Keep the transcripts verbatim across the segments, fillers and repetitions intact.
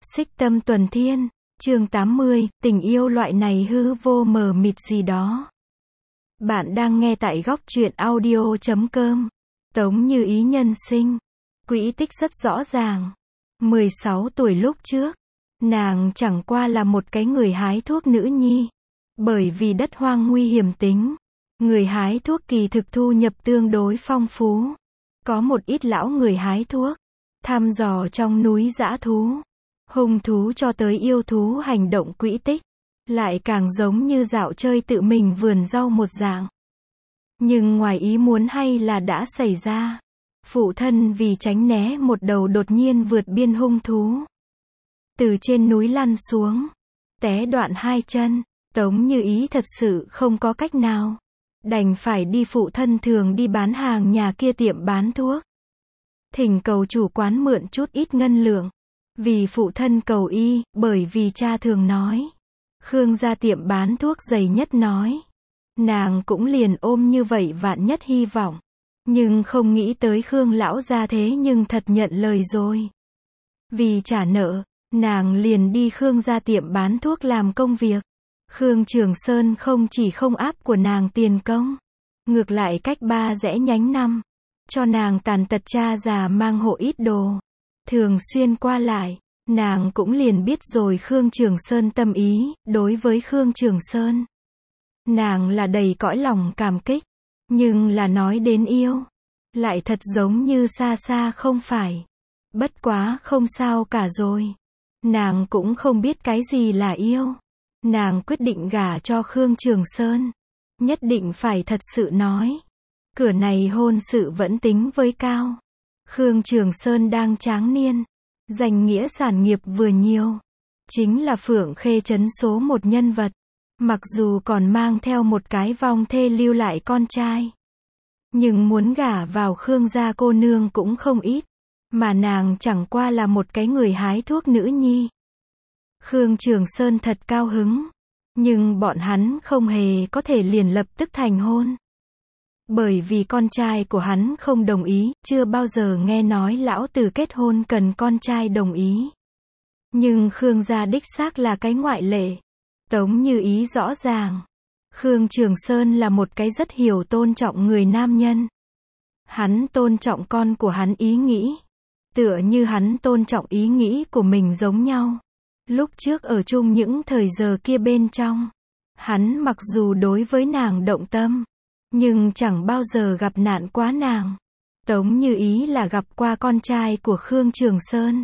Xích Tâm Tuần Thiên, chương tám mươi, tình yêu loại này hư vô mờ mịt gì đó. Bạn đang nghe tại góc truyện audio chấm com. Tống Như Ý nhân sinh. Quỹ tích rất rõ ràng. mười sáu tuổi lúc trước, nàng chẳng qua là một cái người hái thuốc nữ nhi. Bởi vì đất hoang nguy hiểm tính, người hái thuốc kỳ thực thu nhập tương đối phong phú. Có một ít lão người hái thuốc, thăm dò trong núi dã thú, hung thú cho tới yêu thú hành động quỹ tích, lại càng giống như dạo chơi tự mình vườn rau một dạng. Nhưng ngoài ý muốn hay là đã xảy ra. Phụ thân vì tránh né một đầu đột nhiên vượt biên hung thú, từ trên núi lăn xuống, té đoạn hai chân. Tống Như Ý thật sự không có cách nào, đành phải đi phụ thân thường đi bán hàng nhà kia tiệm bán thuốc, thỉnh cầu chủ quán mượn chút ít ngân lượng. Vì phụ thân cầu y, bởi vì cha thường nói, Khương gia tiệm bán thuốc dày nhất nói. Nàng cũng liền ôm như vậy vạn nhất hy vọng. Nhưng không nghĩ tới Khương lão gia thế nhưng thật nhận lời rồi. Vì trả nợ, nàng liền đi Khương gia tiệm bán thuốc làm công việc. Khương Trường Sơn không chỉ không áp của nàng tiền công, ngược lại cách ba rẽ nhánh năm, cho nàng tàn tật cha già mang hộ ít đồ. Thường xuyên qua lại, nàng cũng liền biết rồi Khương Trường Sơn tâm ý. Đối với Khương Trường Sơn, nàng là đầy cõi lòng cảm kích, nhưng là nói đến yêu, lại thật giống như xa xa không phải. Bất quá không sao cả rồi, nàng cũng không biết cái gì là yêu. Nàng quyết định gả cho Khương Trường Sơn, nhất định phải thật sự nói. Cửa này hôn sự vẫn tính với cao. Khương Trường Sơn đang tráng niên, danh nghĩa sản nghiệp vừa nhiều, chính là Phượng Khê trấn số một nhân vật. Mặc dù còn mang theo một cái vong thê lưu lại con trai, nhưng muốn gả vào Khương gia cô nương cũng không ít, mà nàng chẳng qua là một cái người hái thuốc nữ nhi. Khương Trường Sơn thật cao hứng, nhưng bọn hắn không hề có thể liền lập tức thành hôn. Bởi vì con trai của hắn không đồng ý, chưa bao giờ nghe nói lão tử kết hôn cần con trai đồng ý. Nhưng Khương gia đích xác là cái ngoại lệ. Tống Như Ý rõ ràng, Khương Trường Sơn là một cái rất hiểu tôn trọng người nam nhân. Hắn tôn trọng con của hắn ý nghĩ, tựa như hắn tôn trọng ý nghĩ của mình giống nhau. Lúc trước ở chung những thời giờ kia bên trong, hắn mặc dù đối với nàng động tâm, nhưng chẳng bao giờ gặp nạn quá nàng. Tống Như Ý là gặp qua con trai của Khương Trường Sơn.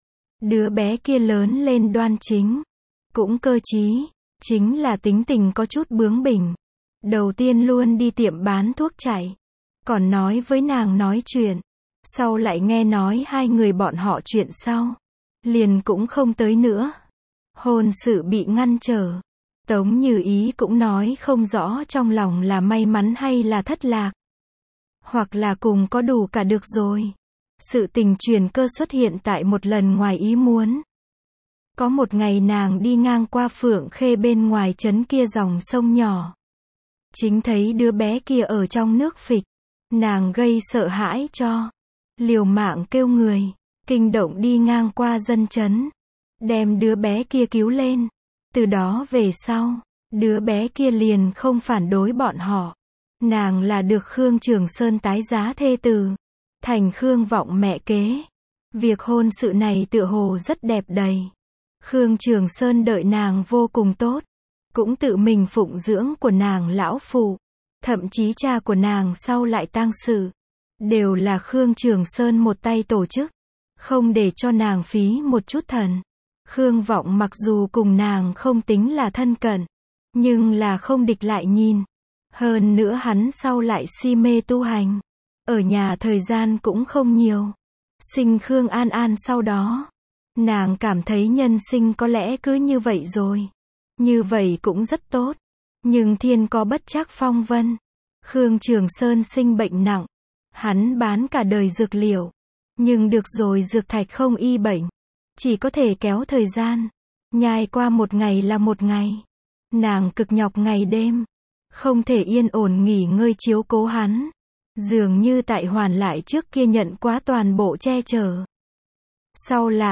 Đứa bé kia lớn lên đoan chính, cũng cơ trí, chính là tính tình có chút bướng bỉnh. Đầu tiên luôn đi tiệm bán thuốc chạy, còn nói với nàng nói chuyện. Sau lại nghe nói hai người bọn họ chuyện sau, liền cũng không tới nữa. Hôn sự bị ngăn trở. Tống Như Ý cũng nói không rõ trong lòng là may mắn hay là thất lạc, hoặc là cùng có đủ cả được rồi. Sự tình truyền cơ xuất hiện tại một lần ngoài ý muốn. Có một ngày nàng đi ngang qua Phượng Khê bên ngoài trấn kia dòng sông nhỏ, chính thấy đứa bé kia ở trong nước phịch. Nàng gây sợ hãi cho, liều mạng kêu người, kinh động đi ngang qua dân trấn, đem đứa bé kia cứu lên. Từ đó về sau, đứa bé kia liền không phản đối bọn họ. Nàng là được Khương Trường Sơn tái giá thê tử, thành Khương vọng mẹ kế. Việc hôn sự này tựa hồ rất đẹp đầy. Khương Trường Sơn đợi nàng vô cùng tốt, cũng tự mình phụng dưỡng của nàng lão phụ. Thậm chí cha của nàng sau lại tang sự, đều là Khương Trường Sơn một tay tổ chức, không để cho nàng phí một chút thần. Khương vọng mặc dù cùng nàng không tính là thân cận, nhưng là không địch lại nhìn. Hơn nữa hắn sau lại si mê tu hành, ở nhà thời gian cũng không nhiều. Sinh Khương An An sau đó, nàng cảm thấy nhân sinh có lẽ cứ như vậy rồi. Như vậy cũng rất tốt. Nhưng thiên có bất trắc phong vân. Khương Trường Sơn sinh bệnh nặng. Hắn bán cả đời dược liệu, nhưng được rồi dược thạch không y bệnh, chỉ có thể kéo thời gian, nhai qua một ngày là một ngày. Nàng cực nhọc ngày đêm, không thể yên ổn nghỉ ngơi chiếu cố hắn. Dường như tại hoàn lại trước kia nhận quá toàn bộ che chở. Sau lại,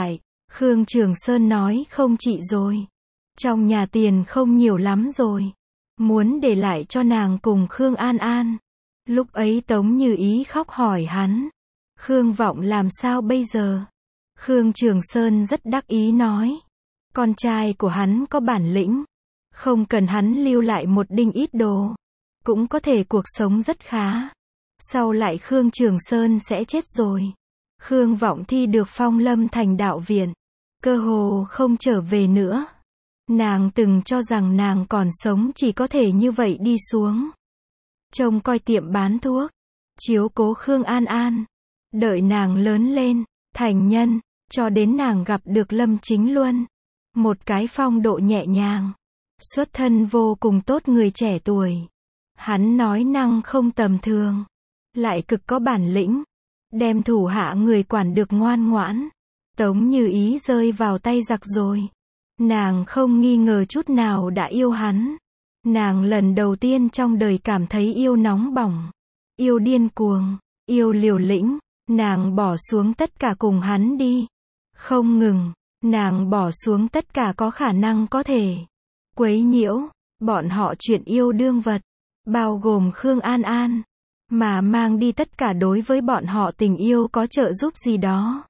Khương Trường Sơn nói không chị rồi. Trong nhà tiền không nhiều lắm rồi. Muốn để lại cho nàng cùng Khương An An. Lúc ấy Tống Như Ý khóc hỏi hắn. Khương Vọng làm sao bây giờ? Khương Trường Sơn rất đắc ý nói. Con trai của hắn có bản lĩnh. Không cần hắn lưu lại một đinh ít đồ. Cũng có thể cuộc sống rất khá. Sau lại Khương Trường Sơn sẽ chết rồi. Khương Vọng thi được phong lâm thành đạo viện. Cơ hồ không trở về nữa. Nàng từng cho rằng nàng còn sống chỉ có thể như vậy đi xuống. Trông coi tiệm bán thuốc. Chiếu cố Khương An An. Đợi nàng lớn lên, thành nhân, cho đến nàng gặp được Lâm Chính Luân. Một cái phong độ nhẹ nhàng. Xuất thân vô cùng tốt người trẻ tuổi. Hắn nói năng không tầm thường. Lại cực có bản lĩnh. Đem thủ hạ người quản được ngoan ngoãn. Tống Như Ý rơi vào tay giặc rồi. Nàng không nghi ngờ chút nào đã yêu hắn. Nàng lần đầu tiên trong đời cảm thấy yêu nóng bỏng. Yêu điên cuồng. Yêu liều lĩnh. Nàng bỏ xuống tất cả cùng hắn đi. Không ngừng. Nàng bỏ xuống tất cả có khả năng có thể quấy nhiễu bọn họ chuyện yêu đương vật. Bao gồm Khương An An. Mà mang đi tất cả đối với bọn họ tình yêu có trợ giúp gì đó.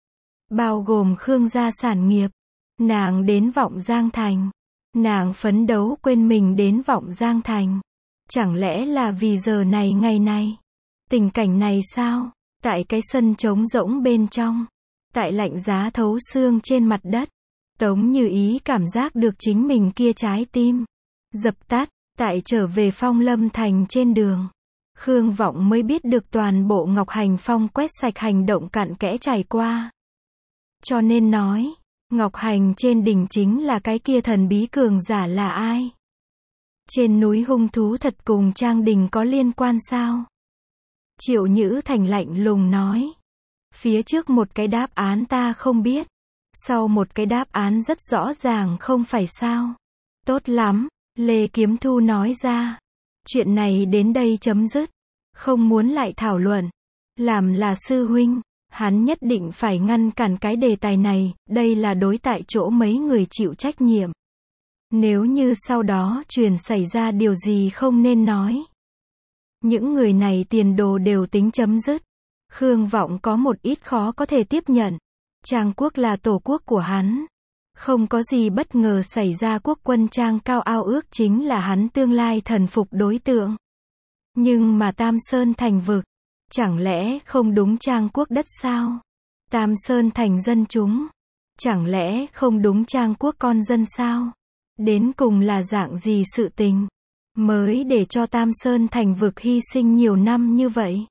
Bao gồm Khương gia sản nghiệp. Nàng đến Vọng Giang Thành. Nàng phấn đấu quên mình đến Vọng Giang Thành. Chẳng lẽ là vì giờ này ngày này? Tình cảnh này sao? Tại cái sân trống rỗng bên trong. Tại lạnh giá thấu xương trên mặt đất. Tống Như Ý cảm giác được chính mình kia trái tim. Dập tắt. Tại trở về Phong Lâm Thành trên đường. Khương Vọng mới biết được toàn bộ Ngọc Hành Phong quét sạch hành động cặn kẽ trải qua. Cho nên nói. Ngọc Hành trên đỉnh chính là cái kia thần bí cường giả là ai? Trên núi hung thú thật cùng Trang Đình có liên quan sao? Triệu Nhữ Thành lạnh lùng nói. Phía trước một cái đáp án ta không biết. Sau một cái đáp án rất rõ ràng không phải sao? Tốt lắm, Lê Kiếm Thu nói ra. Chuyện này đến đây chấm dứt. Không muốn lại thảo luận. Làm là sư huynh. Hắn nhất định phải ngăn cản cái đề tài này, đây là đối tại chỗ mấy người chịu trách nhiệm. Nếu như sau đó truyền xảy ra điều gì không nên nói. Những người này tiền đồ đều tính chấm dứt. Khương Vọng có một ít khó có thể tiếp nhận. Trang quốc là tổ quốc của hắn. Không có gì bất ngờ xảy ra quốc quân Trang Cao ao ước chính là hắn tương lai thần phục đối tượng. Nhưng mà Tam Sơn thành vực. Chẳng lẽ không đúng Trang quốc đất sao? Tam Sơn thành dân chúng. Chẳng lẽ không đúng Trang quốc con dân sao? Đến cùng là dạng gì sự tình? Mới để cho Tam Sơn thành vực hy sinh nhiều năm như vậy?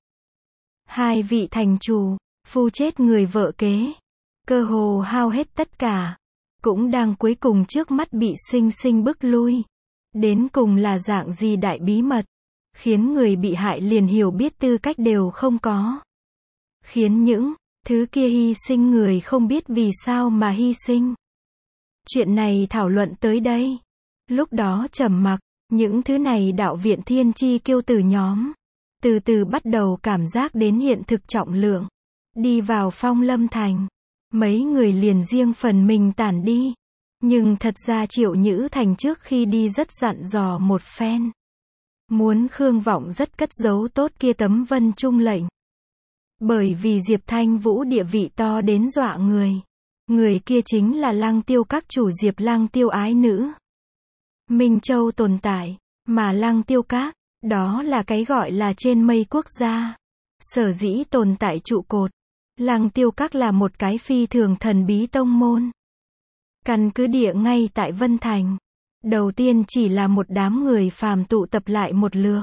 Hai vị thành chủ, phu chết người vợ kế. Cơ hồ hao hết tất cả. Cũng đang cuối cùng trước mắt bị sinh sinh bức lui. Đến cùng là dạng gì đại bí mật? Khiến người bị hại liền hiểu biết tư cách đều không có. Khiến những thứ kia hy sinh người không biết vì sao mà hy sinh. Chuyện này thảo luận tới đây. Lúc đó trầm mặc, những thứ này đạo viện thiên chi kiêu tử nhóm. Từ từ bắt đầu cảm giác đến hiện thực trọng lượng. Đi vào Phong Lâm Thành. Mấy người liền riêng phần mình tản đi. Nhưng thật ra Triệu Nhữ Thành trước khi đi rất dặn dò một phen. Muốn Khương Vọng rất cất giấu tốt kia tấm vân trung lệnh. Bởi vì Diệp Thanh Vũ địa vị to đến dọa người. Người kia chính là Lăng Tiêu các chủ Diệp Lăng Tiêu ái nữ. Minh Châu tồn tại, mà Lăng Tiêu các, đó là cái gọi là trên mây quốc gia. Sở dĩ tồn tại trụ cột. Lăng Tiêu các là một cái phi thường thần bí tông môn. Căn cứ địa ngay tại Vân Thành. Đầu tiên chỉ là một đám người phàm tụ tập lại một lượt.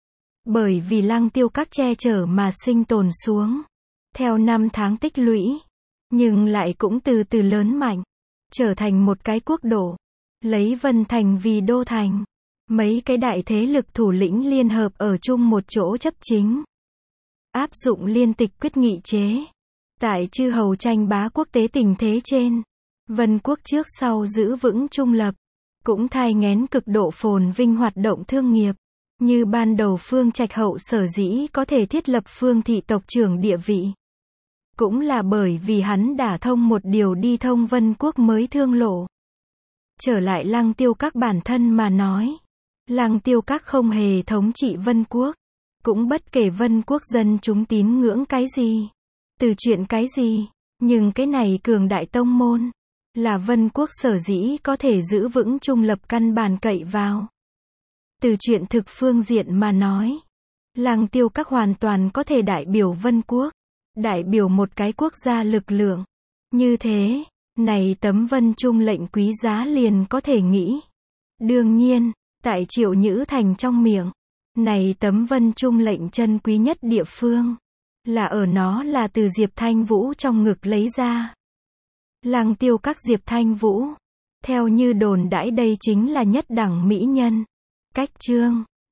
Bởi vì Lăng Tiêu các che chở mà sinh tồn xuống. Theo năm tháng tích lũy. Nhưng lại cũng từ từ lớn mạnh. Trở thành một cái quốc độ. Lấy Vân Thành vì đô thành. Mấy cái đại thế lực thủ lĩnh liên hợp ở chung một chỗ chấp chính. Áp dụng liên tịch quyết nghị chế. Tại chư hầu tranh bá quốc tế tình thế trên. Vân quốc trước sau giữ vững trung lập. Cũng thai nghén cực độ phồn vinh hoạt động thương nghiệp. Như ban đầu Phương Trạch Hậu sở dĩ có thể thiết lập Phương thị tộc trưởng địa vị. Cũng là bởi vì hắn đả thông một điều đi thông Vân Quốc mới thương lộ. Trở lại Lăng Tiêu Các bản thân mà nói. Lăng Tiêu Các không hề thống trị Vân Quốc. Cũng bất kể Vân Quốc dân chúng tín ngưỡng cái gì. Từ chuyện cái gì. Nhưng cái này cường đại tông môn. Là Vân Quốc sở dĩ có thể giữ vững trung lập căn bản cậy vào. Từ chuyện thực phương diện mà nói. Lăng Tiêu Các hoàn toàn có thể đại biểu Vân Quốc. Đại biểu một cái quốc gia lực lượng. Như thế, này tấm Vân Trung lệnh quý giá liền có thể nghĩ. Đương nhiên, tại Triệu Nhữ Thành trong miệng, này tấm Vân Trung lệnh chân quý nhất địa phương, là ở nó là từ Diệp Thanh Vũ trong ngực lấy ra. Lăng Tiêu Các Diệp Thanh Vũ, theo như đồn đãi đây chính là nhất đẳng mỹ nhân. Cách chương